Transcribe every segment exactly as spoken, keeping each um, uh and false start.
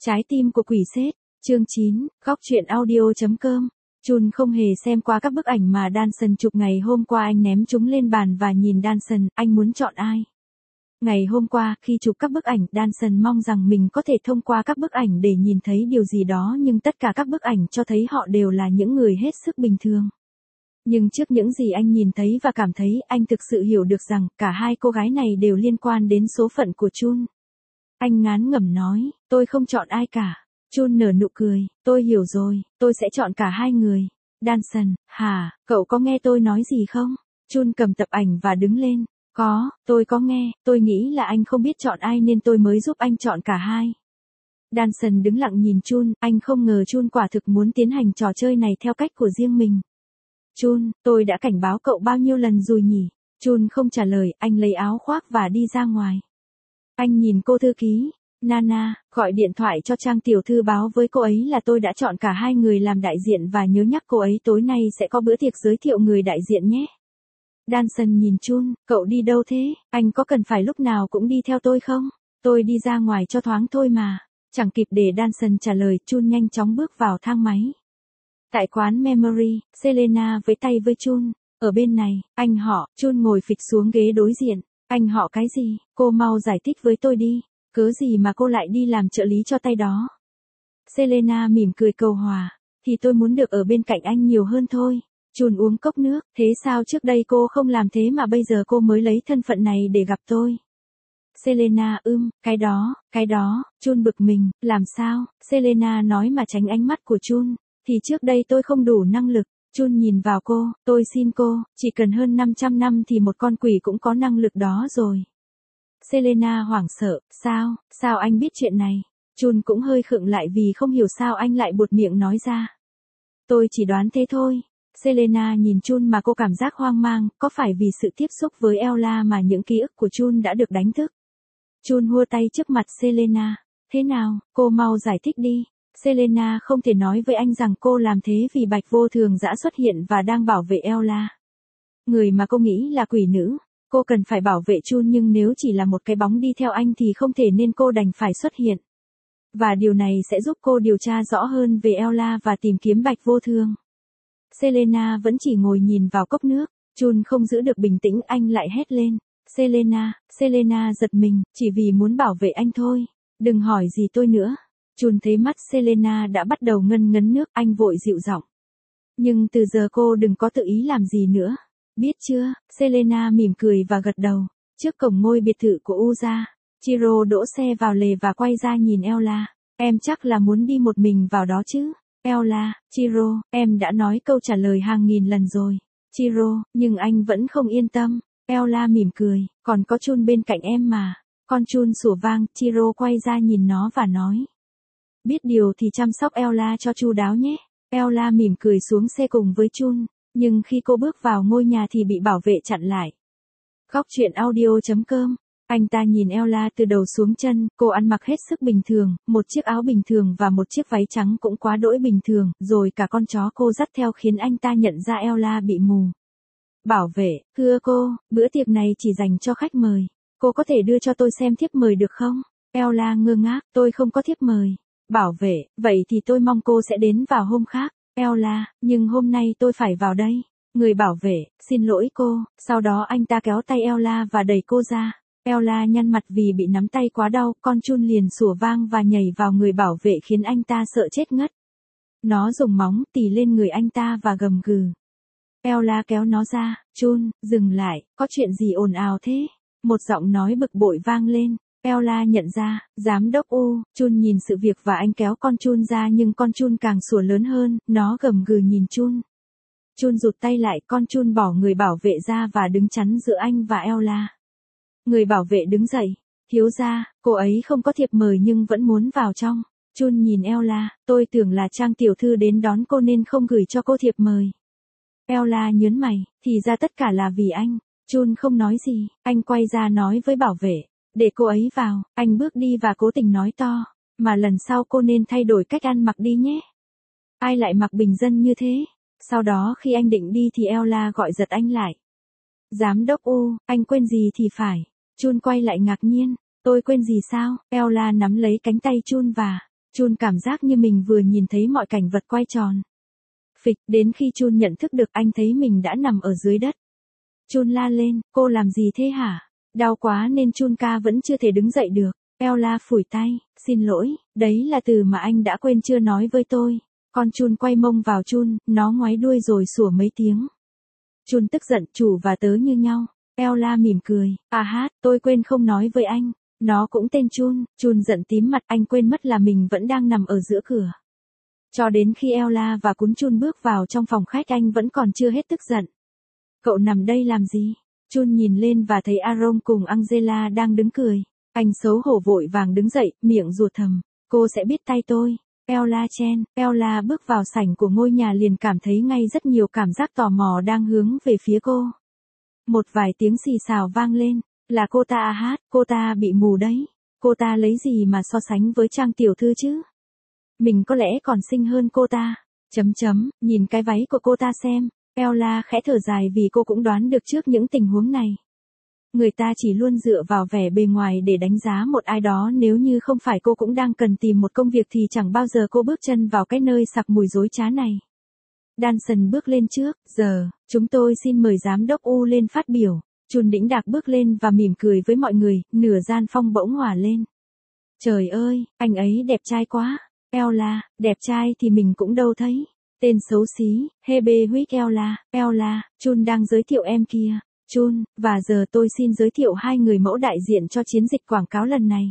Trái tim của quỷ sết, chương chín, góc truyện audio.com. Chun không hề xem qua các bức ảnh mà Danson chụp ngày hôm qua, anh ném chúng lên bàn và nhìn Danson, anh muốn chọn ai? Ngày hôm qua, khi chụp các bức ảnh, Danson mong rằng mình có thể thông qua các bức ảnh để nhìn thấy điều gì đó, nhưng tất cả các bức ảnh cho thấy họ đều là những người hết sức bình thường. Nhưng trước những gì anh nhìn thấy và cảm thấy, anh thực sự hiểu được rằng, cả hai cô gái này đều liên quan đến số phận của Chun. Anh ngán ngẩm nói, tôi không chọn ai cả. Chun nở nụ cười, tôi hiểu rồi, tôi sẽ chọn cả hai người. Danson, hả, cậu có nghe tôi nói gì không? Chun cầm tập ảnh và đứng lên. Có, tôi có nghe, tôi nghĩ là anh không biết chọn ai nên tôi mới giúp anh chọn cả hai. Danson đứng lặng nhìn Chun, anh không ngờ Chun quả thực muốn tiến hành trò chơi này theo cách của riêng mình. Chun, tôi đã cảnh báo cậu bao nhiêu lần rồi nhỉ? Chun không trả lời, anh lấy áo khoác và đi ra ngoài. Anh nhìn cô thư ký, Nana, gọi điện thoại cho Trang tiểu thư báo với cô ấy là tôi đã chọn cả hai người làm đại diện và nhớ nhắc cô ấy tối nay sẽ có bữa tiệc giới thiệu người đại diện nhé. Danson nhìn Chun, cậu đi đâu thế, anh có cần phải lúc nào cũng đi theo tôi không? Tôi đi ra ngoài cho thoáng thôi mà. Chẳng kịp để Danson trả lời, Chun nhanh chóng bước vào thang máy. Tại quán Memory, Selena với tay với Chun. Ở bên này, anh họ, Chun ngồi phịch xuống ghế đối diện. Anh họ cái gì, cô mau giải thích với tôi đi. Cớ gì mà cô lại đi làm trợ lý cho tay đó? Selena mỉm cười cầu hòa. Thì tôi muốn được ở bên cạnh anh nhiều hơn thôi. Chun uống cốc nước. Thế sao trước đây cô không làm thế mà bây giờ cô mới lấy thân phận này để gặp tôi? Selena ưm, cái đó, cái đó, Chun bực mình, làm sao? Selena nói mà tránh ánh mắt của Chun. Thì trước đây tôi không đủ năng lực. Chun nhìn vào cô, tôi xin cô, chỉ cần hơn năm trăm năm thì một con quỷ cũng có năng lực đó rồi. Selena hoảng sợ, sao, sao anh biết chuyện này? Chun cũng hơi khựng lại vì không hiểu sao anh lại buột miệng nói ra. Tôi chỉ đoán thế thôi. Selena nhìn Chun mà cô cảm giác hoang mang, có phải vì sự tiếp xúc với Ella mà những ký ức của Chun đã được đánh thức? Chun hua tay trước mặt Selena. Thế nào, cô mau giải thích đi. Selena không thể nói với anh rằng cô làm thế vì Bạch Vô Thường đã xuất hiện và đang bảo vệ Ella. Người mà cô nghĩ là quỷ nữ. Cô cần phải bảo vệ Chun nhưng nếu chỉ là một cái bóng đi theo anh thì không thể nên cô đành phải xuất hiện. Và điều này sẽ giúp cô điều tra rõ hơn về Ella và tìm kiếm Bạch Vô Thường. Selena vẫn chỉ ngồi nhìn vào cốc nước. Chun không giữ được bình tĩnh, anh lại hét lên. Selena, Selena giật mình, chỉ vì muốn bảo vệ anh thôi. Đừng hỏi gì tôi nữa. Chun thấy mắt Selena đã bắt đầu ngân ngấn nước, anh vội dịu giọng. Nhưng từ giờ cô đừng có tự ý làm gì nữa. Biết chưa? Selena mỉm cười và gật đầu. Trước cổng ngôi biệt thự của Uza, Chiro đỗ xe vào lề và quay ra nhìn Ella. Em chắc là muốn đi một mình vào đó chứ? Ella, Chiro, em đã nói câu trả lời hàng nghìn lần rồi. Chiro, nhưng anh vẫn không yên tâm. Ella mỉm cười, còn có Chun bên cạnh em mà. Con Chun sủa vang, Chiro quay ra nhìn nó và nói. Biết điều thì chăm sóc Ella cho chu đáo nhé. Ella mỉm cười xuống xe cùng với Chun. Nhưng khi cô bước vào ngôi nhà thì bị bảo vệ chặn lại. Góc truyện audio.com. Anh ta nhìn Ella từ đầu xuống chân, cô ăn mặc hết sức bình thường, một chiếc áo bình thường và một chiếc váy trắng cũng quá đỗi bình thường, rồi cả con chó cô dắt theo khiến anh ta nhận ra Ella bị mù. Bảo vệ, thưa cô, bữa tiệc này chỉ dành cho khách mời. Cô có thể đưa cho tôi xem thiếp mời được không? Ella ngơ ngác, tôi không có thiếp mời. Bảo vệ, vậy thì tôi mong cô sẽ đến vào hôm khác. Ella, nhưng hôm nay tôi phải vào đây. Người bảo vệ, xin lỗi cô. Sau đó anh ta kéo tay Ella và đẩy cô ra. Ella nhăn mặt vì bị nắm tay quá đau, con Chun liền sủa vang và nhảy vào người bảo vệ khiến anh ta sợ chết ngất. Nó dùng móng tì lên người anh ta và gầm gừ. Ella kéo nó ra, Chun, dừng lại, có chuyện gì ồn ào thế? Một giọng nói bực bội vang lên. Ella nhận ra, giám đốc U, Chun nhìn sự việc và anh kéo con Chun ra nhưng con Chun càng sủa lớn hơn, nó gầm gừ nhìn Chun. Chun rụt tay lại, con Chun bỏ người bảo vệ ra và đứng chắn giữa anh và Ella. Người bảo vệ đứng dậy, thiếu gia, cô ấy không có thiệp mời nhưng vẫn muốn vào trong. Chun nhìn Ella, tôi tưởng là Trang tiểu thư đến đón cô nên không gửi cho cô thiệp mời. Ella nhớn mày, thì ra tất cả là vì anh. Chun không nói gì, anh quay ra nói với bảo vệ. Để cô ấy vào, anh bước đi và cố tình nói to, mà lần sau cô nên thay đổi cách ăn mặc đi nhé. Ai lại mặc bình dân như thế? Sau đó khi anh định đi thì Ella gọi giật anh lại. Giám đốc U, anh quên gì thì phải. Chun quay lại ngạc nhiên, tôi quên gì sao? Ella nắm lấy cánh tay Chun và Chun cảm giác như mình vừa nhìn thấy mọi cảnh vật quay tròn. Phịch, đến khi Chun nhận thức được anh thấy mình đã nằm ở dưới đất. Chun la lên, cô làm gì thế hả? Đau quá nên Chun ca vẫn chưa thể đứng dậy được. Ella phủi tay, xin lỗi, đấy là từ mà anh đã quên chưa nói với tôi. Con Chun quay mông vào Chun, nó ngoáy đuôi rồi sủa mấy tiếng. Chun tức giận, chủ và tớ như nhau. Ella mỉm cười, à hát, tôi quên không nói với anh. Nó cũng tên Chun. Chun giận tím mặt, anh quên mất là mình vẫn đang nằm ở giữa cửa. Cho đến khi Ella và cún Chun bước vào trong phòng khách anh vẫn còn chưa hết tức giận. Cậu nằm đây làm gì? Chun nhìn lên và thấy Aaron cùng Angela đang đứng cười. Anh xấu hổ vội vàng đứng dậy, miệng rủa thầm. Cô sẽ biết tay tôi. Ella Chen, Ella bước vào sảnh của ngôi nhà liền cảm thấy ngay rất nhiều cảm giác tò mò đang hướng về phía cô. Một vài tiếng xì xào vang lên. Là cô ta à hát, cô ta bị mù đấy. Cô ta lấy gì mà so sánh với Trang tiểu thư chứ? Mình có lẽ còn xinh hơn cô ta. Chấm chấm, nhìn cái váy của cô ta xem. Ella khẽ thở dài vì cô cũng đoán được trước những tình huống này. Người ta chỉ luôn dựa vào vẻ bề ngoài để đánh giá một ai đó, nếu như không phải cô cũng đang cần tìm một công việc thì chẳng bao giờ cô bước chân vào cái nơi sặc mùi dối trá này. Danson bước lên trước, giờ, chúng tôi xin mời giám đốc U lên phát biểu. Chun đĩnh đạc bước lên và mỉm cười với mọi người, nửa gian phong bỗng hỏa lên. Trời ơi, anh ấy đẹp trai quá. Ella, đẹp trai thì mình cũng đâu thấy. Tên xấu xí, Hebe huyết Ella, Ella, Chun đang giới thiệu em kia. Chun, và giờ tôi xin giới thiệu hai người mẫu đại diện cho chiến dịch quảng cáo lần này.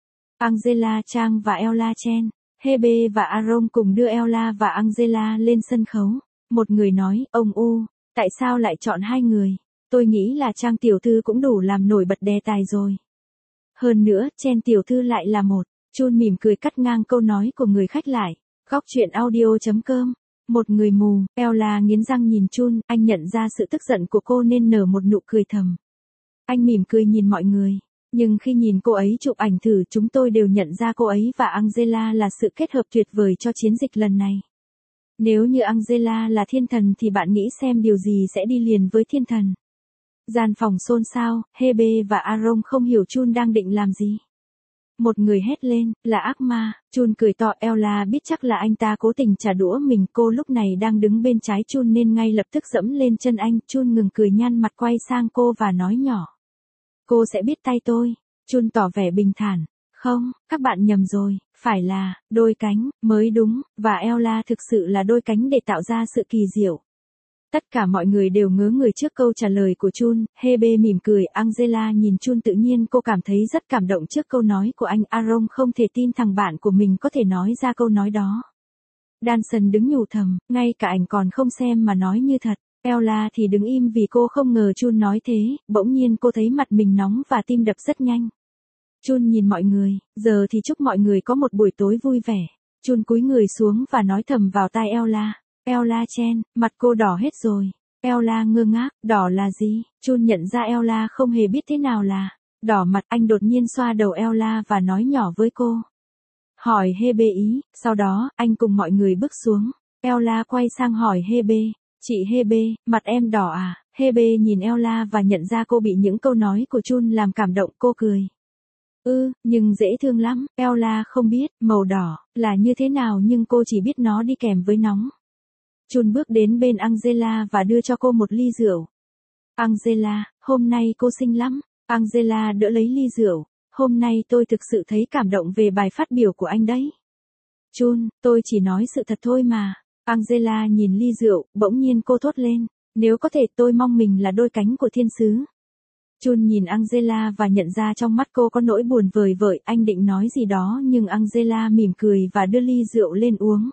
Angela Chang và Ella Chen. Hebe và Aaron cùng đưa Ella và Angela lên sân khấu. Một người nói, ông U, tại sao lại chọn hai người? Tôi nghĩ là Trang tiểu thư cũng đủ làm nổi bật đề tài rồi. Hơn nữa, Chen tiểu thư lại là một. Chun mỉm cười cắt ngang câu nói của người khách lại. Góc truyện audio chấm com. Một người mù, Ella nghiến răng nhìn Chun, anh nhận ra sự tức giận của cô nên nở một nụ cười thầm. Anh mỉm cười nhìn mọi người. Nhưng khi nhìn cô ấy chụp ảnh thử, chúng tôi đều nhận ra cô ấy và Angela là sự kết hợp tuyệt vời cho chiến dịch lần này. Nếu như Angela là thiên thần thì bạn nghĩ xem điều gì sẽ đi liền với thiên thần. Gian phòng xôn xao, Hebe và Aaron không hiểu Chun đang định làm gì. Một người hét lên, là ác ma. Chun cười to. Ella biết chắc là anh ta cố tình trả đũa mình. Cô lúc này đang đứng bên trái Chun nên ngay lập tức dẫm lên chân anh. Chun ngừng cười, nhăn mặt quay sang cô và nói nhỏ. Cô sẽ biết tay tôi. Chun tỏ vẻ bình thản. Không, các bạn nhầm rồi, phải là đôi cánh mới đúng, và Ella thực sự là đôi cánh để tạo ra sự kỳ diệu. Tất cả mọi người đều ngớ người trước câu trả lời của Chun. Hebe mỉm cười. Angela nhìn Chun, tự nhiên cô cảm thấy rất cảm động trước câu nói của anh. Aaron không thể tin thằng bạn của mình có thể nói ra câu nói đó. Danson đứng nhủ thầm, ngay cả ảnh còn không xem mà nói như thật. Ella thì đứng im vì cô không ngờ Chun nói thế. Bỗng nhiên cô thấy mặt mình nóng và tim đập rất nhanh. Chun nhìn mọi người, giờ thì chúc mọi người có một buổi tối vui vẻ. Chun cúi người xuống và nói thầm vào tai Ella. Ella Chen, mặt cô đỏ hết rồi. Ella ngơ ngác, đỏ là gì? Chun nhận ra Ella không hề biết thế nào là đỏ mặt. Anh đột nhiên xoa đầu Ella và nói nhỏ với cô. Hỏi Hebe ý, sau đó, anh cùng mọi người bước xuống. Ella quay sang hỏi Hebe, chị Hebe, mặt em đỏ à? Hebe nhìn Ella và nhận ra cô bị những câu nói của Chun làm cảm động, cô cười. Ừ, nhưng dễ thương lắm. Ella không biết màu đỏ là như thế nào nhưng cô chỉ biết nó đi kèm với nóng. Chun bước đến bên Angela và đưa cho cô một ly rượu. Angela, hôm nay cô xinh lắm. Angela đỡ lấy ly rượu. Hôm nay tôi thực sự thấy cảm động về bài phát biểu của anh đấy. Chun, tôi chỉ nói sự thật thôi mà. Angela nhìn ly rượu, bỗng nhiên cô thốt lên. Nếu có thể tôi mong mình là đôi cánh của thiên sứ. Chun nhìn Angela và nhận ra trong mắt cô có nỗi buồn vời vợi. Anh định nói gì đó nhưng Angela mỉm cười và đưa ly rượu lên uống.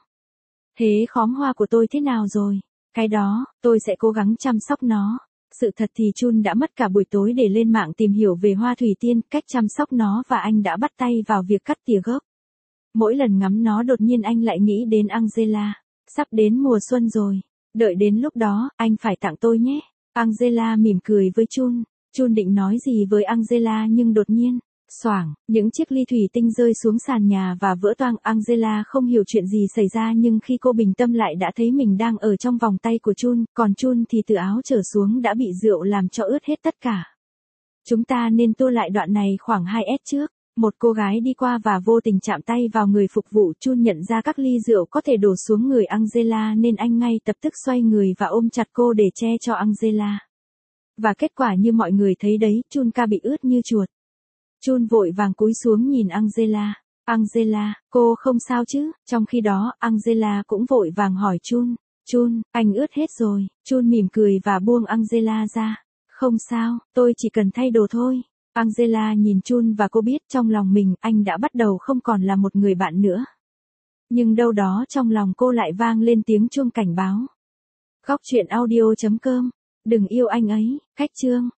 Thế khóm hoa của tôi thế nào rồi? Cái đó, tôi sẽ cố gắng chăm sóc nó. Sự thật thì Chun đã mất cả buổi tối để lên mạng tìm hiểu về hoa thủy tiên, cách chăm sóc nó và anh đã bắt tay vào việc cắt tỉa gốc. Mỗi lần ngắm nó đột nhiên anh lại nghĩ đến Angela. Sắp đến mùa xuân rồi. Đợi đến lúc đó, anh phải tặng tôi nhé. Angela mỉm cười với Chun. Chun định nói gì với Angela nhưng đột nhiên, xoảng, những chiếc ly thủy tinh rơi xuống sàn nhà và vỡ toang. Angela không hiểu chuyện gì xảy ra nhưng khi cô bình tâm lại đã thấy mình đang ở trong vòng tay của Chun, còn Chun thì từ áo trở xuống đã bị rượu làm cho ướt hết tất cả. Chúng ta nên tua lại đoạn này khoảng hai s trước. Một cô gái đi qua và vô tình chạm tay vào người phục vụ. Chun nhận ra các ly rượu có thể đổ xuống người Angela nên anh ngay lập tức xoay người và ôm chặt cô để che cho Angela. Và kết quả như mọi người thấy đấy, Chun ca bị ướt như chuột. Chun vội vàng cúi xuống nhìn Angela. Angela, cô không sao chứ? Trong khi đó, Angela cũng vội vàng hỏi Chun. Chun, anh ướt hết rồi. Chun mỉm cười và buông Angela ra. Không sao, tôi chỉ cần thay đồ thôi. Angela nhìn Chun và cô biết trong lòng mình anh đã bắt đầu không còn là một người bạn nữa. Nhưng đâu đó trong lòng cô lại vang lên tiếng chuông cảnh báo. Góc truyện audio chấm com. Đừng yêu anh ấy. Cách chương.